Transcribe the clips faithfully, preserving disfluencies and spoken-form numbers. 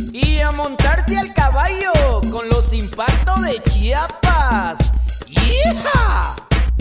y a montarse al caballo con los impactos de Chiapas. ¡Hija!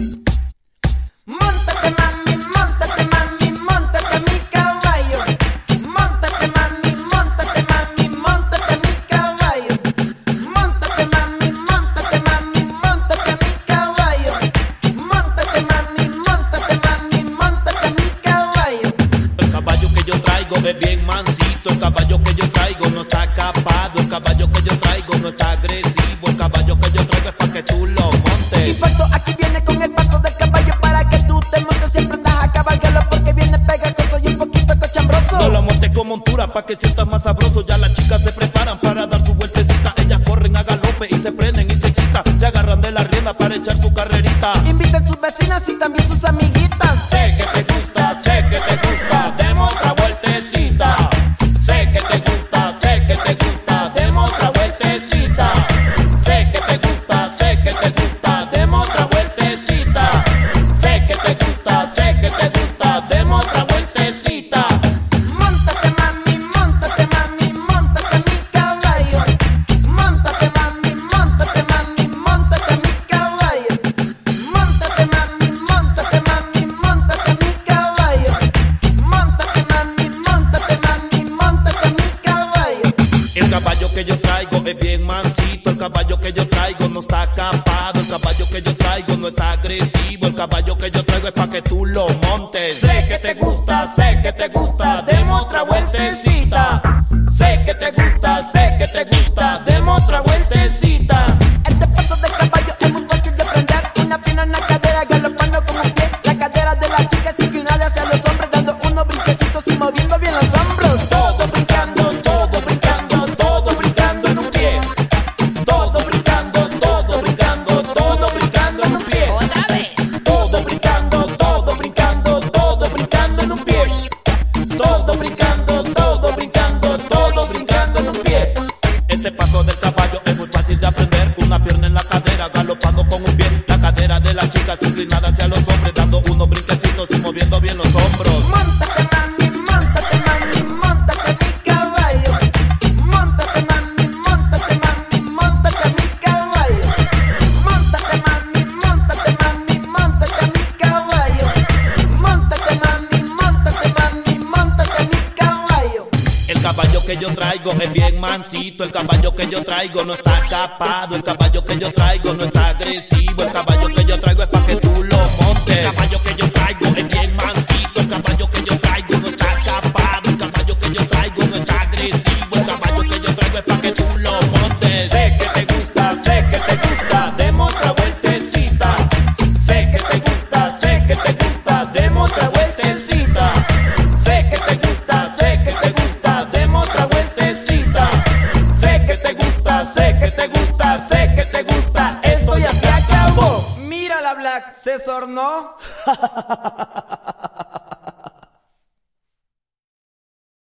Móntate mami, móntate mami, móntate a mi caballo. Móntate mami, móntate mami, móntate a mi caballo. Móntate mami, móntate mami, móntate a mi caballo. Móntate mami, móntate mami, móntate a mi caballo. El caballo que yo traigo es bien mansito, el caballo que yo traigo no está capado, el caballo que yo traigo no está agresivo, el caballo que yo traigo es pa' que tú lo montes. Y paso aquí viene con el paso del caballo para que tú te montes y aprendas a cabalgarlo porque viene pegajoso y un poquito cochambroso. No lo montes con montura pa' que sientas más sabroso, ya las chicas se preparan para dar su vueltecita, ellas corren a galope y se prenden y se excitan, se agarran de la rienda para echar su carrerita. Inviten sus vecinas y también sus amiguitas. Sé que te gusta, sé que te gusta, demos otra vueltecita. Sé que te gusta, sé que te gusta, demos otra vueltecita. Sé que te gusta, sé que te gusta, demos otra vueltecita. Sé que te gusta, sé que te gusta, demos otra vueltecita. Móntate mami, móntate mami, móntate a mi caballo. Móntate mami, móntate mami, móntate a mi caballo. Móntate mami, móntate mami, móntate a mi caballo. Móntate mami, móntate mami, móntate a mi caballo. El caballo que yo traigo es bien mansito, el caballo que yo traigo no está capado, el caballo que yo traigo no es agresivo, el caballo que yo traigo es pa' que tú lo montes. Sé que te gusta, sé que te gusta, demos otra vueltecita. Sé que te gusta, sé que te gusta, demos otra vueltecita. Este paso del caballo es muy fácil de aprender. Una pierna en la cadera, galopando con un pie. La cadera de la chica es inclinada hacia los hombres, dando unos brinquecitos y moviendo bien los hombros. Todo brincando, todo brincando, todo brincando en un pie. Todo brincando, todo brincando, todo brincando en un pie. Otra vez. Todo brincando, todo brincando, todo brincando en un pie. Todo brincando, todo brincando, todo brincando en un pie. Este paso del caballo es muy fácil de aprender. Una pierna en la cadera, galopando con un pie. La cadera de la chica es inclinada hacia los hombres, dando unos brinquecitos y moviendo bien los hombros. Móntate mami, móntate mami, móntate a mi caballo. Móntate mami, móntate mami, móntate a mi caballo. Móntate mami, móntate mami, móntate a mi caballo. Móntate mami, móntate mami, móntate a mi caballo. El caballo que yo traigo es bien mansito, el caballo que yo traigo no está capado, el caballo que yo traigo no es agresivo, el caballo que yo traigo es pa' que tú lo montes. El caballo que yo traigo es bien mansito, el caballo que yo traigo no está capado, el caballo que yo traigo no está agresivo, el caballo que yo traigo es pa' que tú lo montes. Sé que te gusta, sé que te gusta, demos otra vueltecita. Sé que te gusta, sé que te gusta, demos otra vueltecita. Sé que te gusta, sé que te gusta, demos otra vueltecita. Sé que te gusta, sé que te gusta, sé que te gusta, esto ya se acabó. Mira la Black, se sornó.